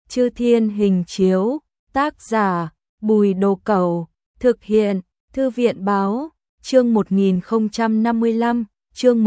Chư Thiên Hình Chiếu, tác giả Bùi Đồ Cẩu, thực hiện Thư viện Báo, chương 1055, chương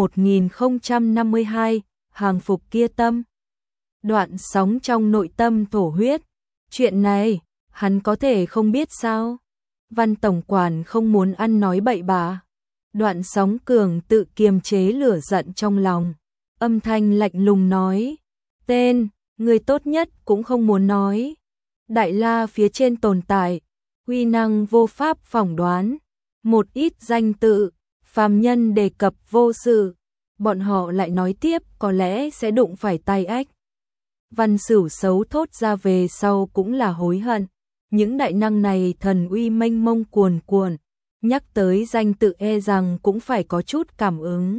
1052, hàng phục kia tâm. Đoạn sóng trong nội tâm thổ huyết, chuyện này, hắn có thể không biết sao? Văn tổng quản không muốn ăn nói bậy bạ. Đoạn sóng cường tự kiềm chế lửa giận trong lòng, âm thanh lạnh lùng nói, tên, người tốt nhất cũng không muốn nói. Đại La phía trên tồn tại, uy năng vô pháp phỏng đoán, một ít danh tự, phàm nhân đề cập vô sự, bọn họ lại nói tiếp có lẽ sẽ đụng phải tai ách. Văn Sửu xấu thốt ra về sau cũng là hối hận, những đại năng này thần uy mênh mông cuồn cuộn, nhắc tới danh tự e rằng cũng phải có chút cảm ứng.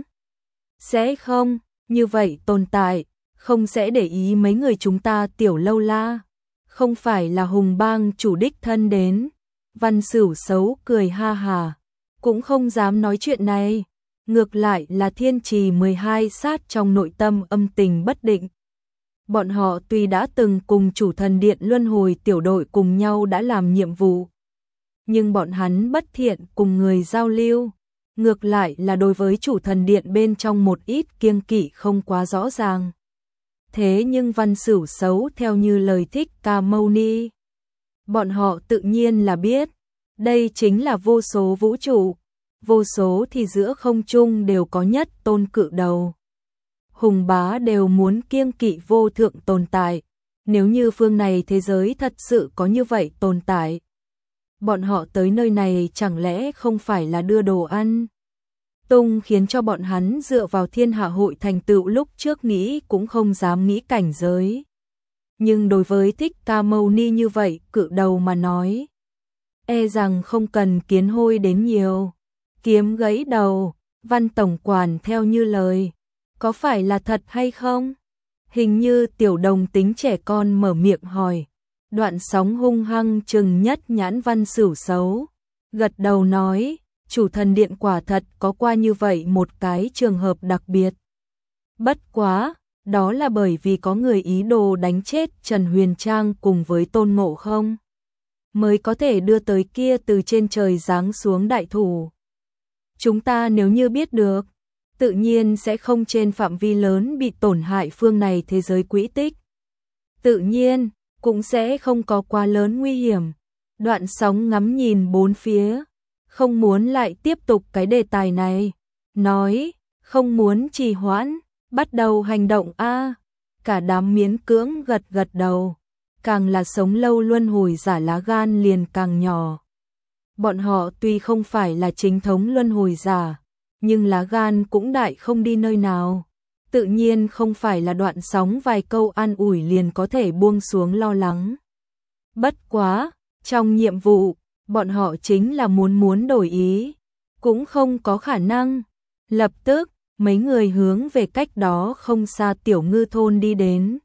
Sẽ không, như vậy tồn tại, không sẽ để ý mấy người chúng ta tiểu lâu la, không phải là Hùng Bang chủ đích thân đến. Văn Sửu xấu cười ha hà, cũng không dám nói chuyện này, ngược lại là Thiên Trì 12 sát trong nội tâm âm tình bất định. Bọn họ tuy đã từng cùng chủ thần điện luân hồi tiểu đội cùng nhau đã làm nhiệm vụ, nhưng bọn hắn bất thiện cùng người giao lưu, ngược lại là đối với chủ thần điện bên trong một ít kiêng kỵ không quá rõ ràng. Thế nhưng Văn Sửu xấu theo như lời Thích Ca Mâu Ni, bọn họ tự nhiên là biết, đây chính là vô số vũ trụ, vô số thì giữa không trung đều có nhất tôn cự đầu. Hùng bá đều muốn kiêng kỵ vô thượng tồn tại, nếu như phương này thế giới thật sự có như vậy tồn tại, bọn họ tới nơi này chẳng lẽ không phải là đưa đồ ăn tung, khiến cho bọn hắn dựa vào thiên hạ hội thành tựu lúc trước nghĩ cũng không dám nghĩ cảnh giới. Nhưng đối với Thích Ca Mâu Ni như vậy cự đầu mà nói, e rằng không cần kiến hôi đến nhiều. Kiếm gãy đầu, Văn tổng quản theo như lời, có phải là thật hay không? Hình như tiểu đồng tính trẻ con mở miệng hỏi. Đoạn sóng hung hăng trừng nhất nhãn Văn Sửu xấu, gật đầu nói, chủ thần điện quả thật có qua như vậy một cái trường hợp đặc biệt. Bất quá, đó là bởi vì có người ý đồ đánh chết Trần Huyền Trang cùng với Tôn Ngộ Không, mới có thể đưa tới kia từ trên trời giáng xuống đại thủ. Chúng ta nếu như biết được, tự nhiên sẽ không trên phạm vi lớn bị tổn hại phương này thế giới quỹ tích. Tự nhiên, cũng sẽ không có quá lớn nguy hiểm. Đoạn sóng ngắm nhìn bốn phía, không muốn lại tiếp tục cái đề tài này, nói, không muốn trì hoãn, bắt đầu hành động a. Cả đám miễn cưỡng gật gật đầu, càng là sống lâu luân hồi giả lá gan liền càng nhỏ. Bọn họ tuy không phải là chính thống luân hồi giả, nhưng lá gan cũng đại không đi nơi nào. Tự nhiên không phải là đoạn sóng vài câu an ủi liền có thể buông xuống lo lắng. Bất quá, trong nhiệm vụ, bọn họ chính là muốn đổi ý, cũng không có khả năng. Lập tức, mấy người hướng về cách đó không xa Tiểu Ngư thôn đi đến.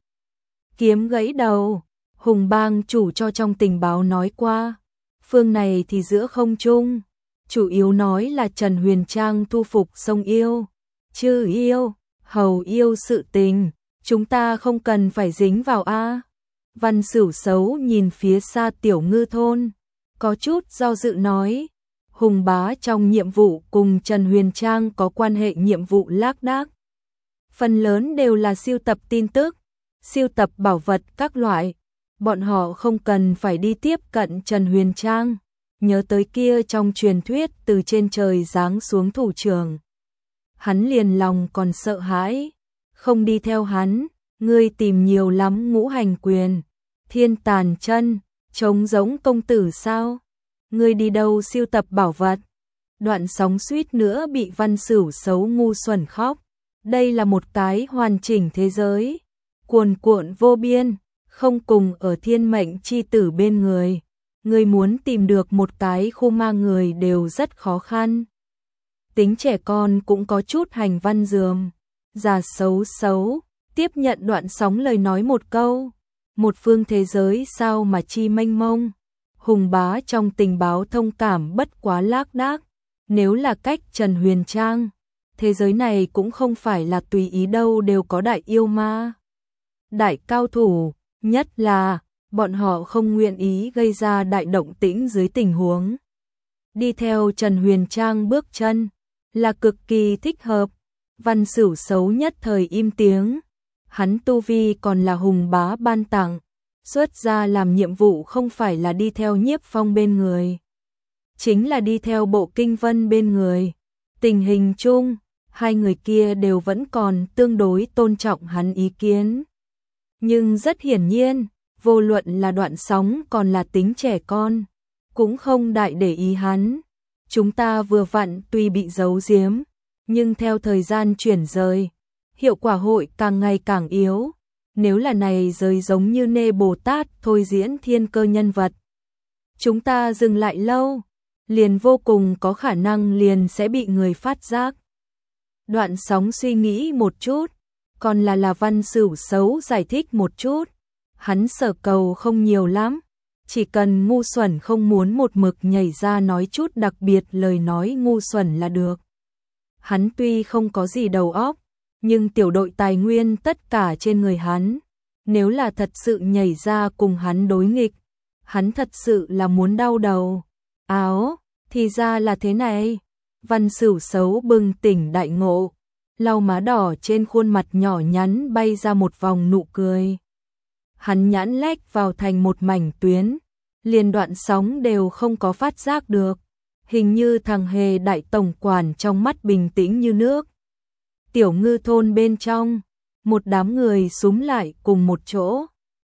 Kiếm gãy đầu, Hùng Bang chủ cho trong tình báo nói qua, phương này thì giữa không trung, chủ yếu nói là Trần Huyền Trang thu phục sông yêu, chư yêu, hầu yêu sự tình, chúng ta không cần phải dính vào a. Văn Sửu xấu nhìn phía xa Tiểu Ngư thôn, có chút do dự nói, Hùng bá trong nhiệm vụ cùng Trần Huyền Trang có quan hệ nhiệm vụ lác đác. Phần lớn đều là siêu tập tin tức, siêu tập bảo vật các loại, bọn họ không cần phải đi tiếp cận Trần Huyền Trang, nhớ tới kia trong truyền thuyết từ trên trời giáng xuống thủ trưởng. Hắn liền lòng còn sợ hãi, không đi theo hắn, ngươi tìm nhiều lắm ngũ hành quyền, thiên tàn chân, trống giống công tử sao? Ngươi đi đâu siêu tập bảo vật? Đoạn sóng suýt nữa bị Văn Sửu xấu ngu xuẩn khóc. Đây là một cái hoàn chỉnh thế giới, cuồn cuộn vô biên, không cùng ở thiên mệnh chi tử bên người. Ngươi muốn tìm được một cái khu ma người đều rất khó khăn. Tính trẻ con cũng có chút hành văn dườm. Già xấu xấu, tiếp nhận đoạn sóng lời nói một câu. Một phương thế giới sao mà chi mênh mông. Hùng bá trong tình báo thông cảm bất quá lác đác. Nếu là cách Trần Huyền Trang, thế giới này cũng không phải là tùy ý đâu đều có đại yêu ma. Đại cao thủ, nhất là bọn họ không nguyện ý gây ra đại động tĩnh dưới tình huống. Đi theo Trần Huyền Trang bước chân là cực kỳ thích hợp. Văn Sửu xấu nhất thời im tiếng. Hắn tu vi còn là hùng bá ban tặng, xuất ra làm nhiệm vụ không phải là đi theo Nhiếp Phong bên người, chính là đi theo Bộ Kinh Vân bên người. Tình hình chung, hai người kia đều vẫn còn tương đối tôn trọng hắn ý kiến. Nhưng rất hiển nhiên, vô luận là Đoạn Sóng còn là tính trẻ con, cũng không đại để ý hắn. Chúng ta vừa vặn tuy bị giấu giếm, nhưng theo thời gian chuyển rời, hiệu quả hội càng ngày càng yếu. Nếu là này rời giống như Nê Bồ Tát thôi diễn thiên cơ nhân vật, chúng ta dừng lại lâu, liền vô cùng có khả năng liền sẽ bị người phát giác. Đoạn Sóng suy nghĩ một chút, còn là Văn Sửu xấu giải thích một chút. Hắn sở cầu không nhiều lắm, chỉ cần ngu xuẩn không muốn một mực nhảy ra nói chút đặc biệt lời nói ngu xuẩn là được. Hắn tuy không có gì đầu óc, nhưng tiểu đội tài nguyên tất cả trên người hắn. Nếu là thật sự nhảy ra cùng hắn đối nghịch, hắn thật sự là muốn đau đầu. Áo, thì ra là thế này. Văn Sửu xấu bừng tỉnh đại ngộ, lau má đỏ trên khuôn mặt nhỏ nhắn bay ra một vòng nụ cười. Hắn nhãn lách vào thành một mảnh tuyến, liền Đoạn Sóng đều không có phát giác được. Hình như thằng hề đại tổng quản trong mắt bình tĩnh như nước. Tiểu Ngư thôn bên trong, một đám người xúm lại cùng một chỗ.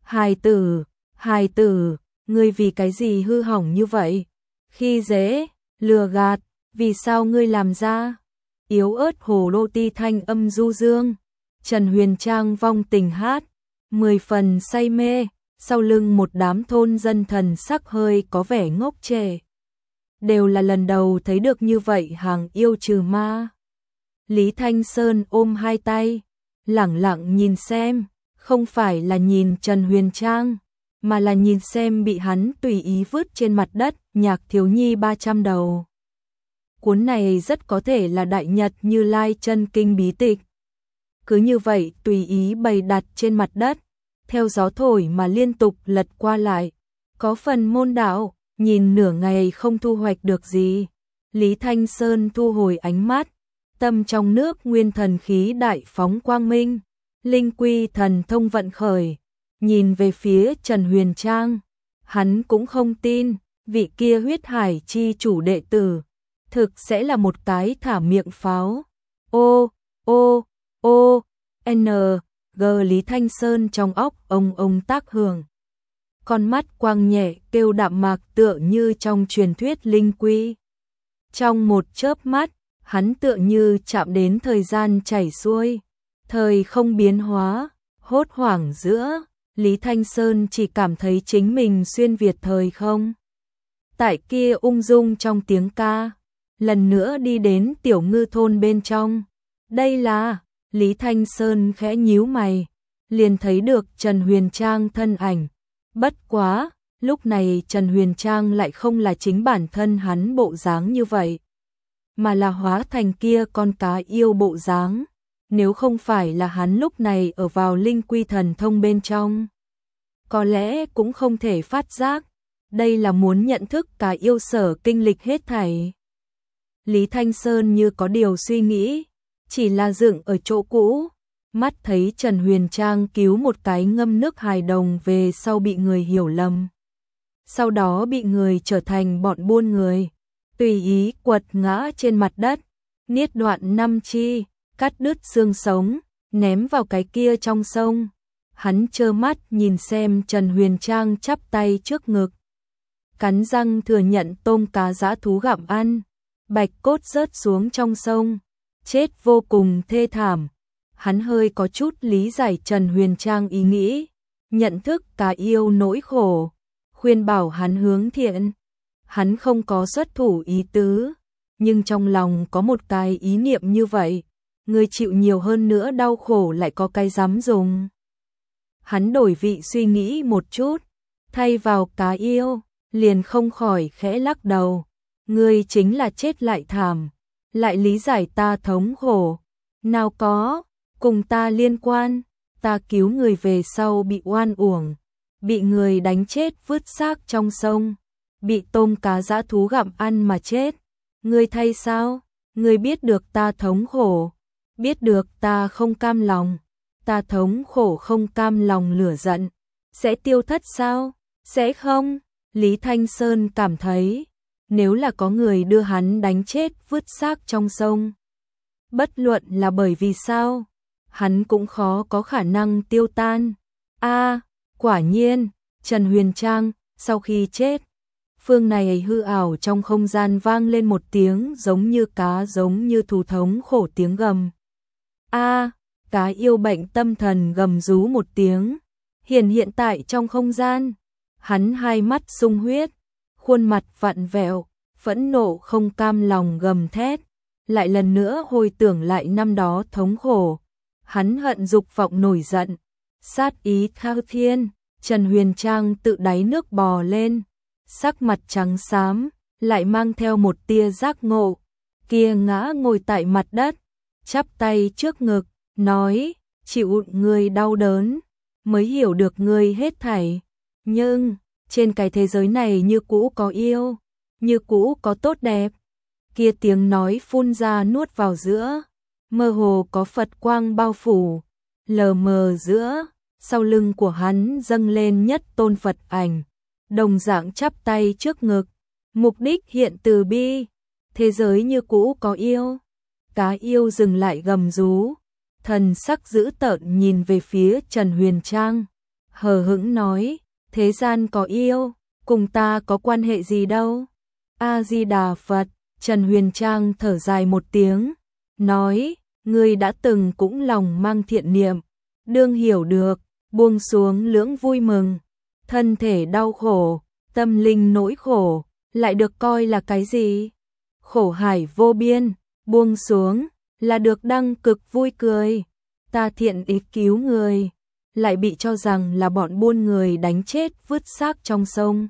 Hài tử, ngươi vì cái gì hư hỏng như vậy? Khi dễ, lừa gạt, vì sao ngươi làm ra? Yếu ớt hồ lô ti thanh âm du dương. Trần Huyền Trang vong tình hát, 10 phần say mê, sau lưng một đám thôn dân thần sắc hơi có vẻ ngốc trệ. Đều là lần đầu thấy được như vậy hàng yêu trừ ma. Lý Thanh Sơn ôm hai tay, lẳng lặng nhìn xem, không phải là nhìn Trần Huyền Trang, mà là nhìn xem bị hắn tùy ý vứt trên mặt đất nhạc thiếu nhi 300 đầu. Cuốn này rất có thể là Đại Nhật Như Lai chân kinh bí tịch. Cứ như vậy tùy ý bày đặt trên mặt đất, theo gió thổi mà liên tục lật qua lại. Có phần môn đạo, nhìn nửa ngày không thu hoạch được gì. Lý Thanh Sơn thu hồi ánh mắt, tâm trong nước nguyên thần khí đại phóng quang minh, linh quy thần thông vận khởi, nhìn về phía Trần Huyền Trang. Hắn cũng không tin, vị kia huyết hải chi chủ đệ tử, thực sẽ là một cái thả miệng pháo. G Lý Thanh Sơn trong óc ông tác hưởng. Con mắt quang nhẹ kêu đạm mạc tựa như trong truyền thuyết linh quy. Trong một chớp mắt, hắn tựa như chạm đến thời gian chảy xuôi, thời không biến hóa, hốt hoảng giữa, Lý Thanh Sơn chỉ cảm thấy chính mình xuyên việt thời không. Tại kia ung dung trong tiếng ca, lần nữa đi đến Tiểu Ngư thôn bên trong. Đây là, Lý Thanh Sơn khẽ nhíu mày, liền thấy được Trần Huyền Trang thân ảnh. Bất quá, lúc này Trần Huyền Trang lại không là chính bản thân hắn bộ dáng như vậy, mà là hóa thành kia con cá yêu bộ dáng. Nếu không phải là hắn lúc này ở vào linh quy thần thông bên trong, có lẽ cũng không thể phát giác, đây là muốn nhận thức cá yêu sở kinh lịch hết thảy. Lý Thanh Sơn như có điều suy nghĩ, chỉ là dựng ở chỗ cũ, mắt thấy Trần Huyền Trang cứu một cái ngâm nước hài đồng về sau bị người hiểu lầm. Sau đó bị người trở thành bọn buôn người, tùy ý quật ngã trên mặt đất, niết đoạn 5 chi, cắt đứt xương sống, ném vào cái kia trong sông. Hắn trơ mắt nhìn xem Trần Huyền Trang chắp tay trước ngực, cắn răng thừa nhận tôm cá dã thú gặm ăn, bạch cốt rớt xuống trong sông, chết vô cùng thê thảm. Hắn hơi có chút lý giải Trần Huyền Trang ý nghĩ, nhận thức cá yêu nỗi khổ, khuyên bảo hắn hướng thiện. Hắn không có xuất thủ ý tứ, nhưng trong lòng có một cái ý niệm như vậy, người chịu nhiều hơn nữa đau khổ lại có cái dám dùng. Hắn đổi vị suy nghĩ một chút, thay vào cá yêu, liền không khỏi khẽ lắc đầu. Ngươi chính là chết lại thảm, lại lý giải ta thống khổ. Nào có, cùng ta liên quan, ta cứu người về sau bị oan uổng, bị người đánh chết vứt xác trong sông, bị tôm cá dã thú gặm ăn mà chết. Ngươi thay sao? Ngươi biết được ta thống khổ, biết được ta không cam lòng, ta thống khổ không cam lòng lửa giận, sẽ tiêu thất sao? Sẽ không. Lý Thanh Sơn cảm thấy, nếu là có người đưa hắn đánh chết vứt xác trong sông, bất luận là bởi vì sao, hắn cũng khó có khả năng tiêu tan. Quả nhiên, Trần Huyền Trang, sau khi chết, phương này hư ảo trong không gian vang lên một tiếng giống như cá giống như thú thống khổ tiếng gầm. Cá yêu bệnh tâm thần gầm rú một tiếng, hiện tại trong không gian, hắn hai mắt sung huyết, khuôn mặt vặn vẹo, phẫn nộ không cam lòng gầm thét, lại lần nữa hồi tưởng lại năm đó thống khổ, hắn hận dục vọng nổi giận, sát ý thao thiên. Trần Huyền Trang tự đáy nước bò lên, sắc mặt trắng xám, lại mang theo một tia giác ngộ, kia ngã ngồi tại mặt đất, chắp tay trước ngực, nói, chịu người đau đớn, mới hiểu được người hết thảy, nhưng, trên cái thế giới này như cũ có yêu, như cũ có tốt đẹp, kia tiếng nói phun ra nuốt vào giữa, mơ hồ có Phật quang bao phủ, lờ mờ giữa. Sau lưng của hắn dâng lên nhất tôn Phật ảnh, đồng dạng chắp tay trước ngực, mục đích hiện từ bi, thế giới như cũ có yêu. Cá yêu dừng lại gầm rú, thần sắc dữ tợn nhìn về phía Trần Huyền Trang, hờ hững nói, thế gian có yêu, cùng ta có quan hệ gì đâu. A-di-đà Phật. Trần Huyền Trang thở dài một tiếng, nói, ngươi đã từng cũng lòng mang thiện niệm, đương hiểu được, buông xuống lưỡng vui mừng, thân thể đau khổ, tâm linh nỗi khổ, lại được coi là cái gì? Khổ hải vô biên, buông xuống, là được đăng cực vui cười. Ta thiện ý cứu người, lại bị cho rằng là bọn buôn người đánh chết vứt xác trong sông.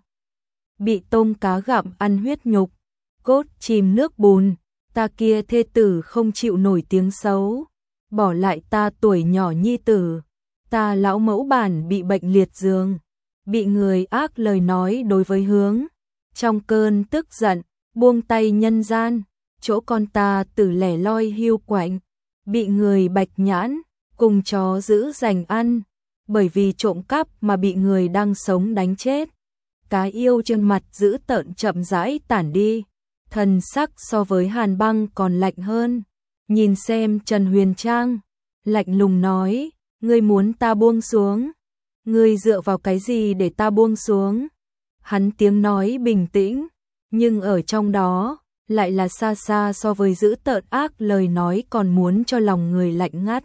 Bị tôm cá gặm ăn huyết nhục, cốt chìm nước bùn, ta kia thê tử không chịu nổi tiếng xấu, bỏ lại ta tuổi nhỏ nhi tử. Ta lão mẫu bản bị bệnh liệt giường, bị người ác lời nói đối với hướng, trong cơn tức giận, buông tay nhân gian, chỗ con ta tử lẻ loi hiu quạnh, bị người bạch nhãn, cùng chó giữ giành ăn, bởi vì trộm cắp mà bị người đang sống đánh chết. Cá yêu trên mặt dữ tợn chậm rãi tản đi, thần sắc so với hàn băng còn lạnh hơn, nhìn xem Trần Huyền Trang, lạnh lùng nói, ngươi muốn ta buông xuống, ngươi dựa vào cái gì để ta buông xuống? Hắn tiếng nói bình tĩnh, nhưng ở trong đó, lại là xa xa so với dữ tợn ác lời nói còn muốn cho lòng người lạnh ngắt.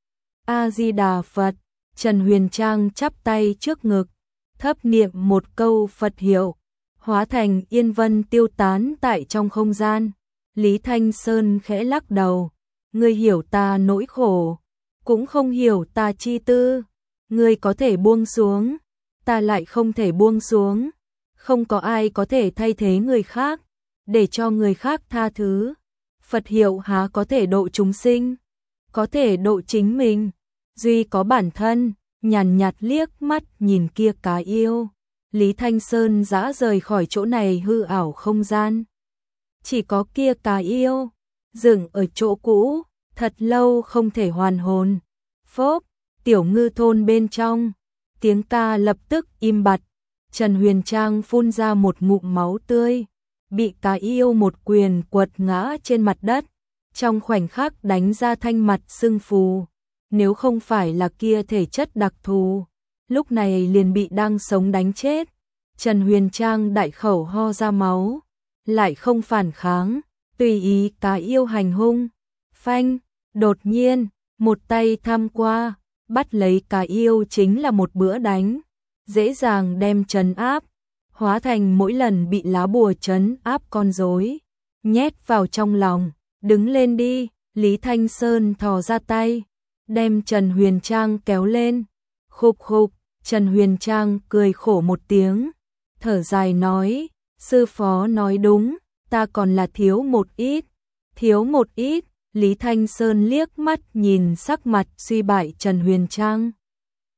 A-di-đà Phật. Trần Huyền Trang chắp tay trước ngực, thấp niệm một câu Phật hiệu, hóa thành yên vân tiêu tán tại trong không gian. Lý Thanh Sơn khẽ lắc đầu, ngươi hiểu ta nỗi khổ, cũng không hiểu ta chi tư, ngươi có thể buông xuống, ta lại không thể buông xuống, không có ai có thể thay thế người khác, để cho người khác tha thứ. Phật hiệu há có thể độ chúng sinh, có thể độ chính mình, duy có bản thân. Nhàn nhạt liếc mắt nhìn kia cá yêu, Lý Thanh Sơn dã rời khỏi chỗ này hư ảo không gian. Chỉ có kia cá yêu, dừng ở chỗ cũ, thật lâu không thể hoàn hồn. Phốp, tiểu ngư thôn bên trong, tiếng ca lập tức im bặt, Trần Huyền Trang phun ra một ngụm máu tươi, bị cá yêu một quyền quật ngã trên mặt đất, trong khoảnh khắc đánh ra thanh mặt sưng phù. Nếu không phải là kia thể chất đặc thù, lúc này liền bị đang sống đánh chết. Trần Huyền Trang đại khẩu ho ra máu, lại không phản kháng, tùy ý cá yêu hành hung. Phanh, đột nhiên, một tay tham qua, bắt lấy cá yêu chính là một bữa đánh, dễ dàng đem trấn áp, hóa thành mỗi lần bị lá bùa trấn áp con rối, nhét vào trong lòng, đứng lên đi. Lý Thanh Sơn thò ra tay, đem Trần Huyền Trang kéo lên. Khục khục, Trần Huyền Trang cười khổ một tiếng, thở dài nói, sư phó nói đúng, ta còn là thiếu một ít, thiếu một ít. Lý Thanh Sơn liếc mắt nhìn sắc mặt suy bại Trần Huyền Trang,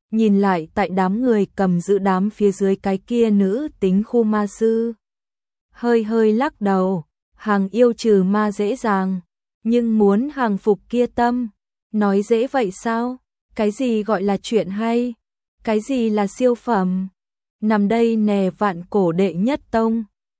nhìn lại tại đám người cầm giữ đám phía dưới cái kia nữ tính khu ma sư. Hơi hơi lắc đầu, hàng yêu trừ ma dễ dàng, nhưng muốn hàng phục kia tâm, nói dễ vậy sao? Cái gì gọi là chuyện hay? Cái gì là siêu phẩm? Nằm đây nè vạn cổ đệ nhất tông.